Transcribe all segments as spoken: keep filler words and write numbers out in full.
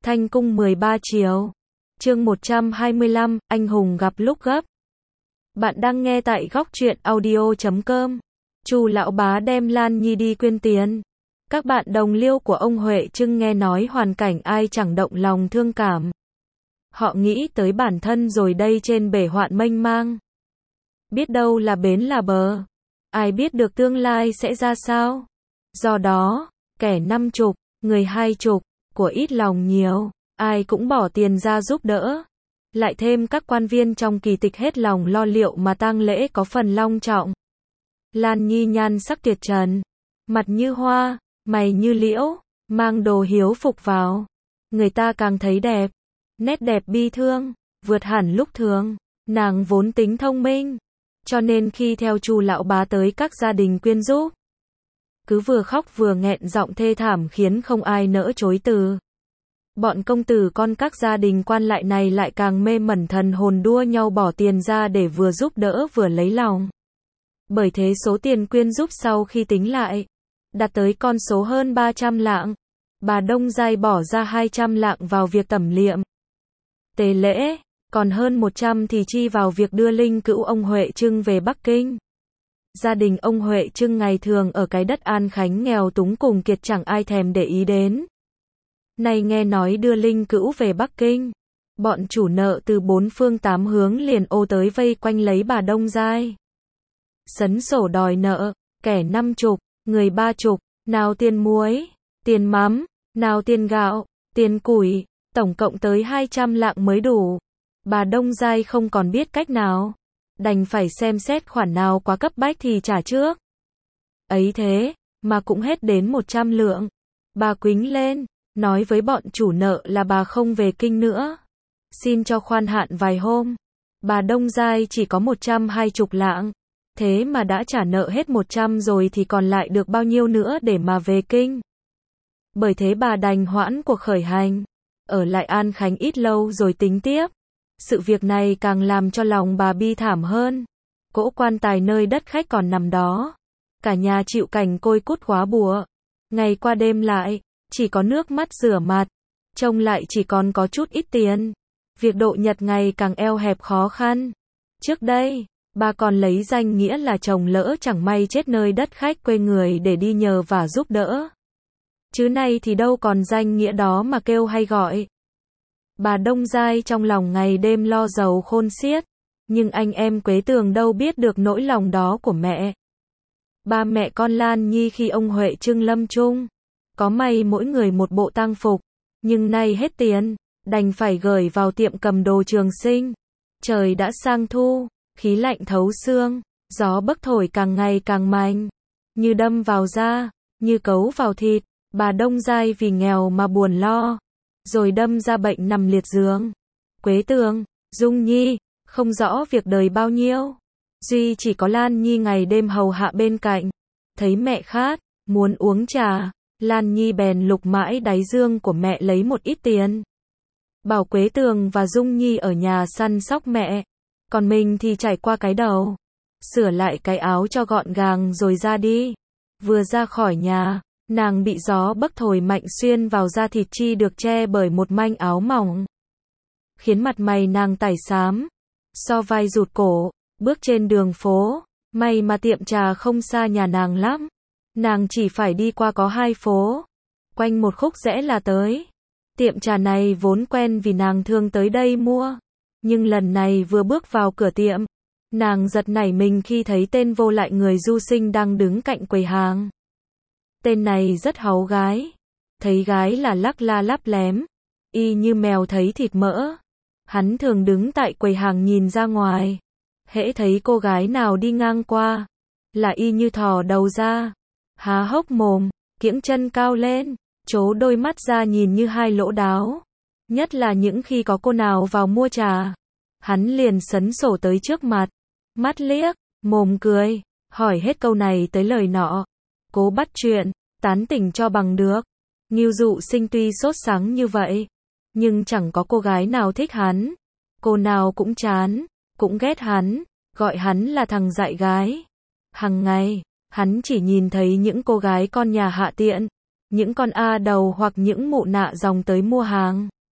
Thanh cung mười ba chiều. Chương một trăm hai mươi lăm, anh hùng gặp lúc gấp. Bạn đang nghe tại góc truyện audio chấm com. Chu lão bá đem Lan Nhi đi quyên tiền. Các bạn đồng liêu của ông Huệ Trưng nghe nói hoàn cảnh ai chẳng động lòng thương cảm. Họ nghĩ tới bản thân rồi đây trên bể hoạn mênh mang. Biết đâu là bến là bờ. Ai biết được tương lai sẽ ra sao. Do đó, kẻ năm chục, người hai chục, của ít lòng nhiều, ai cũng bỏ tiền ra giúp đỡ. Lại thêm các quan viên trong kỳ tịch hết lòng lo liệu mà tang lễ có phần long trọng. Lan Nhi nhan sắc tuyệt trần, mặt như hoa, mày như liễu, mang đồ hiếu phục vào. Người ta càng thấy đẹp, nét đẹp bi thương, vượt hẳn lúc thường. Nàng vốn tính thông minh, cho nên khi theo Chu lão bá tới các gia đình quyên giúp, cứ vừa khóc vừa nghẹn giọng thê thảm khiến không ai nỡ chối từ. Bọn công tử con các gia đình quan lại này lại càng mê mẩn thần hồn đua nhau bỏ tiền ra để vừa giúp đỡ vừa lấy lòng. Bởi thế số tiền quyên giúp sau khi tính lại, đạt tới con số hơn ba trăm lạng. Bà Đông Giai bỏ ra hai trăm lạng vào việc tẩm liệm, tế lễ, còn hơn một trăm thì chi vào việc đưa linh cữu ông Huệ Trưng về Bắc Kinh. Gia đình ông Huệ Trưng ngày thường ở cái đất An Khánh nghèo túng cùng kiệt chẳng ai thèm để ý đến. Nay nghe nói đưa linh cữu về Bắc Kinh, bọn chủ nợ từ bốn phương tám hướng liền ô tới vây quanh lấy bà Đông Giai. Sấn sổ đòi nợ, kẻ năm chục, người ba chục, nào tiền muối, tiền mắm, nào tiền gạo, tiền củi, tổng cộng tới hai trăm lạng mới đủ. Bà Đông Giai không còn biết cách nào, đành phải xem xét khoản nào quá cấp bách thì trả trước. Ấy thế, mà cũng hết đến một trăm lượng. Bà quýnh lên, nói với bọn chủ nợ là bà không về kinh nữa. Xin cho khoan hạn vài hôm. Bà Đông Giai chỉ có một trăm hai chục lạng. Thế mà đã trả nợ hết một trăm rồi thì còn lại được bao nhiêu nữa để mà về kinh. Bởi thế bà đành hoãn cuộc khởi hành, ở lại An Khánh ít lâu rồi tính tiếp. Sự việc này càng làm cho lòng bà bi thảm hơn. Cỗ quan tài nơi đất khách còn nằm đó. Cả nhà chịu cảnh côi cút góa bùa. Ngày qua đêm lại, chỉ có nước mắt rửa mặt. Trông lại chỉ còn có chút ít tiền. Việc độ nhật ngày càng eo hẹp khó khăn. Trước đây, bà còn lấy danh nghĩa là chồng lỡ chẳng may chết nơi đất khách quê người để đi nhờ và giúp đỡ. Chứ nay thì đâu còn danh nghĩa đó mà kêu hay gọi. Bà Đông Giai trong lòng ngày đêm lo giàu khôn xiết, nhưng anh em Quế Tường đâu biết được nỗi lòng đó của mẹ. Ba mẹ con Lan Nhi khi ông Huệ Trưng lâm chung, có may mỗi người một bộ tang phục, nhưng nay hết tiền, đành phải gửi vào tiệm cầm đồ Trường Sinh. Trời đã sang thu, khí lạnh thấu xương, gió bấc thổi càng ngày càng mạnh, như đâm vào da, như cấu vào thịt. Bà Đông Giai vì nghèo mà buồn lo, rồi đâm ra bệnh nằm liệt giường. Quế Tường, Dung Nhi, không rõ việc đời bao nhiêu. Duy chỉ có Lan Nhi ngày đêm hầu hạ bên cạnh. Thấy mẹ khát, muốn uống trà, Lan Nhi bèn lục mãi đáy giường của mẹ lấy một ít tiền. Bảo Quế Tường và Dung Nhi ở nhà săn sóc mẹ. Còn mình thì chải qua cái đầu, sửa lại cái áo cho gọn gàng rồi ra đi. Vừa ra khỏi nhà, nàng bị gió bấc thổi mạnh xuyên vào da thịt chi được che bởi một manh áo mỏng, khiến mặt mày nàng tái xám, so vai rụt cổ, bước trên đường phố. May mà tiệm trà không xa nhà nàng lắm, nàng chỉ phải đi qua có hai phố, quanh một khúc rẽ là tới. Tiệm trà này vốn quen vì nàng thường tới đây mua, nhưng lần này vừa bước vào cửa tiệm, nàng giật nảy mình khi thấy tên vô lại người du sinh đang đứng cạnh quầy hàng. Tên này rất háu gái, thấy gái là lắc la lắp lém, y như mèo thấy thịt mỡ. Hắn thường đứng tại quầy hàng nhìn ra ngoài, hễ thấy cô gái nào đi ngang qua, là y như thò đầu ra, há hốc mồm, kiễng chân cao lên, trố đôi mắt ra nhìn như hai lỗ đáo. Nhất là những khi có cô nào vào mua trà, hắn liền sấn sổ tới trước mặt, mắt liếc, mồm cười, hỏi hết câu này tới lời nọ, cố bắt chuyện, tán tỉnh cho bằng được. Ngưu Dụ Sinh tuy sốt sắng như vậy, nhưng chẳng có cô gái nào thích hắn. Cô nào cũng chán, cũng ghét hắn, gọi hắn là thằng dại gái. Hằng ngày, hắn chỉ nhìn thấy những cô gái con nhà hạ tiện, những con A đầu hoặc những mụ nạ dòng tới mua hàng.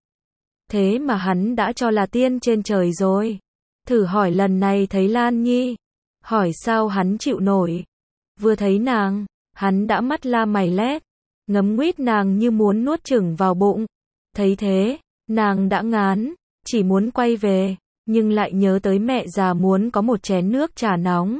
thế mà hắn đã cho là tiên trên trời rồi. Thử hỏi lần này thấy Lan Nhi, hỏi sao hắn chịu nổi. Vừa thấy nàng, hắn đã mắt la mày lét, ngấm nguýt nàng như muốn nuốt chửng vào bụng. Thấy thế, nàng đã ngán, chỉ muốn quay về, nhưng lại nhớ tới mẹ già muốn có một chén nước trà nóng.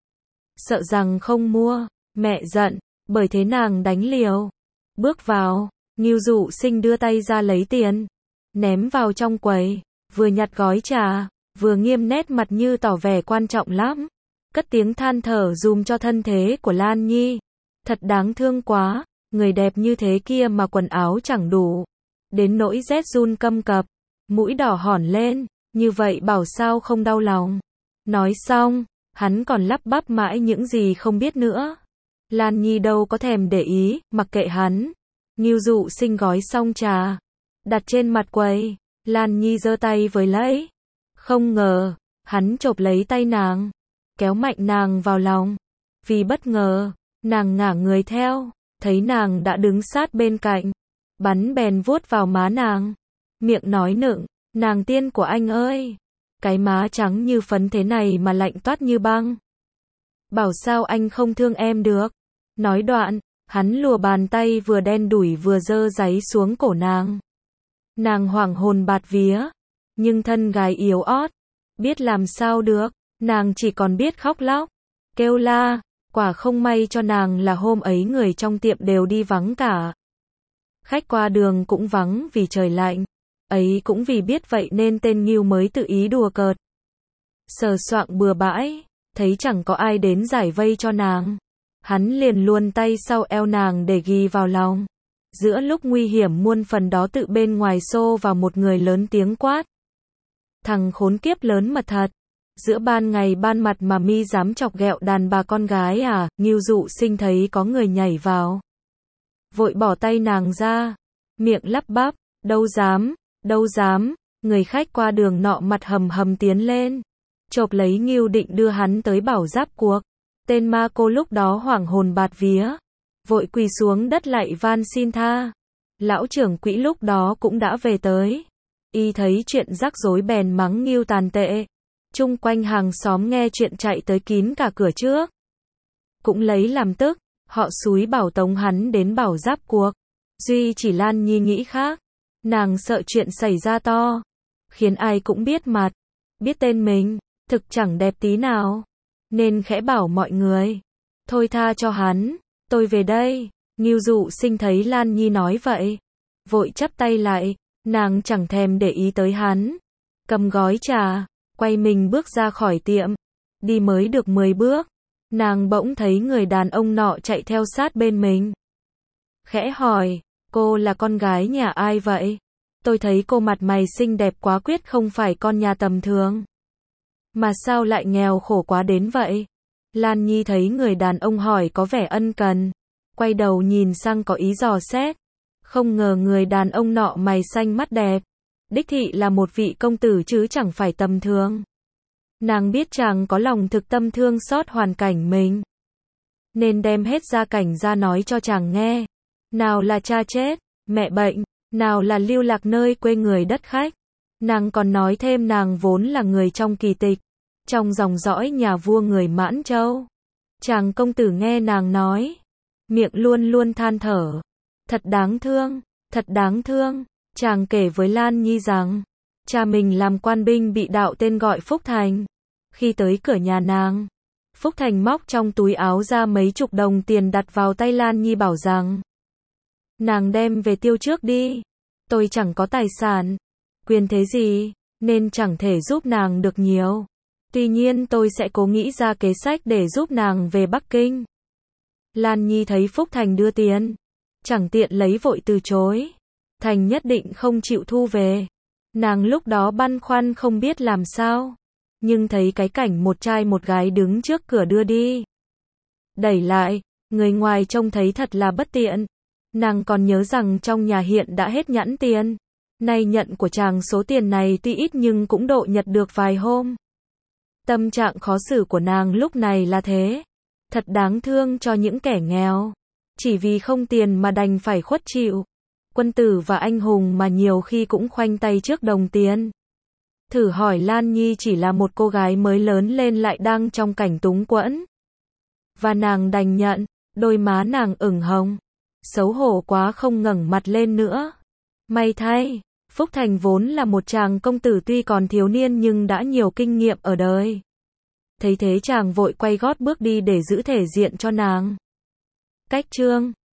Sợ rằng không mua, mẹ giận, bởi thế nàng đánh liều. Bước vào, Ngưu Dụ Sinh đưa tay ra lấy tiền, ném vào trong quầy, vừa nhặt gói trà, vừa nghiêm nét mặt như tỏ vẻ quan trọng lắm. Cất tiếng than thở dùm cho thân thế của Lan Nhi. Thật đáng thương quá, người đẹp như thế kia mà quần áo chẳng đủ. Đến nỗi rét run câm cập, mũi đỏ hỏn lên, như vậy bảo sao không đau lòng. Nói xong, hắn còn lắp bắp mãi những gì không biết nữa. Lan Nhi đâu có thèm để ý, mặc kệ hắn. Ngưu Dụ Sinh gói xong trà, đặt trên mặt quầy, Lan Nhi giơ tay với lấy. Không ngờ, hắn chộp lấy tay nàng, kéo mạnh nàng vào lòng. Vì bất ngờ, nàng ngả người theo, thấy nàng đã đứng sát bên cạnh, bắn bèn vuốt vào má nàng, miệng nói nựng, nàng tiên của anh ơi, cái má trắng như phấn thế này mà lạnh toát như băng. Bảo sao anh không thương em được. Nói đoạn, hắn lùa bàn tay vừa đen đủi vừa dơ dáy xuống cổ nàng. Nàng hoảng hồn bạt vía, nhưng thân gái yếu ớt, biết làm sao được, nàng chỉ còn biết khóc lóc, kêu la. Quả không may cho nàng là hôm ấy người trong tiệm đều đi vắng cả. Khách qua đường cũng vắng vì trời lạnh. Ấy cũng vì biết vậy nên tên Ngưu mới tự ý đùa cợt. Sờ soạng bừa bãi, thấy chẳng có ai đến giải vây cho nàng. Hắn liền luồn tay sau eo nàng để ghi vào lòng. Giữa lúc nguy hiểm muôn phần đó tự bên ngoài xô vào một người lớn tiếng quát. Thằng khốn kiếp lớn mật thật. Giữa ban ngày ban mặt mà mi dám chọc ghẹo đàn bà con gái à? Ngưu Dụ Sinh thấy có người nhảy vào, vội bỏ tay nàng ra, miệng lắp bắp, đâu dám, đâu dám. Người khách qua đường nọ mặt hầm hầm tiến lên, chộp lấy Ngưu định đưa hắn tới bảo giáp cuộc. Tên ma cô lúc đó hoảng hồn bạt vía, vội quỳ xuống đất lạy van xin tha. Lão trưởng quỹ lúc đó cũng đã về tới, y thấy chuyện rắc rối bèn mắng Ngưu tàn tệ. Chung quanh hàng xóm nghe chuyện chạy tới kín cả cửa trước, cũng lấy làm tức, họ xúi bảo tống hắn đến bảo giáp cuộc. Duy chỉ Lan Nhi nghĩ khác, nàng sợ chuyện xảy ra to, khiến ai cũng biết mặt, biết tên mình, thực chẳng đẹp tí nào, nên khẽ bảo mọi người, thôi tha cho hắn, tôi về đây. Ngưu Dụ Sinh thấy Lan Nhi nói vậy, vội chắp tay lại, nàng chẳng thèm để ý tới hắn, cầm gói trà, quay mình bước ra khỏi tiệm. Đi mới được mười bước, nàng bỗng thấy người đàn ông nọ chạy theo sát bên mình. Khẽ hỏi, cô là con gái nhà ai vậy? Tôi thấy cô mặt mày xinh đẹp quá, quyết không phải con nhà tầm thường. Mà sao lại nghèo khổ quá đến vậy? Lan Nhi thấy người đàn ông hỏi có vẻ ân cần, quay đầu nhìn sang có ý dò xét. Không ngờ người đàn ông nọ mày xanh mắt đẹp, đích thị là một vị công tử chứ chẳng phải tầm thường. Nàng biết chàng có lòng thực tâm thương xót hoàn cảnh mình, nên đem hết gia cảnh ra nói cho chàng nghe. Nào là cha chết, mẹ bệnh, nào là lưu lạc nơi quê người đất khách. Nàng còn nói thêm nàng vốn là người trong kỳ tịch, trong dòng dõi nhà vua người Mãn Châu. Chàng công tử nghe nàng nói, miệng luôn luôn than thở. Thật đáng thương, thật đáng thương. Chàng kể với Lan Nhi rằng, cha mình làm quan binh bị đạo tên gọi Phúc Thành. Khi tới cửa nhà nàng, Phúc Thành móc trong túi áo ra mấy chục đồng tiền đặt vào tay Lan Nhi bảo rằng, nàng đem về tiêu trước đi. Tôi chẳng có tài sản, quyền thế gì, nên chẳng thể giúp nàng được nhiều. Tuy nhiên tôi sẽ cố nghĩ ra kế sách để giúp nàng về Bắc Kinh. Lan Nhi thấy Phúc Thành đưa tiền, chẳng tiện lấy vội từ chối. Thành nhất định không chịu thu về. Nàng lúc đó băn khoăn không biết làm sao, nhưng thấy cái cảnh một trai một gái đứng trước cửa đưa đi, đẩy lại, người ngoài trông thấy thật là bất tiện. Nàng còn nhớ rằng trong nhà hiện đã hết nhãn tiền, nay nhận của chàng số tiền này tuy ít nhưng cũng độ nhật được vài hôm. Tâm trạng khó xử của nàng lúc này là thế. Thật đáng thương cho những kẻ nghèo, chỉ vì không tiền mà đành phải khuất chịu. quân tử và anh hùng mà nhiều khi cũng khoanh tay trước đồng tiền. Thử hỏi Lan Nhi chỉ là một cô gái mới lớn lên lại đang trong cảnh túng quẫn. Và nàng đành nhận, đôi má nàng ửng hồng. Xấu hổ quá không ngẩng mặt lên nữa. May thay, Phúc Thành vốn là một chàng công tử tuy còn thiếu niên nhưng đã nhiều kinh nghiệm ở đời. Thấy thế chàng vội quay gót bước đi để giữ thể diện cho nàng. Cách chương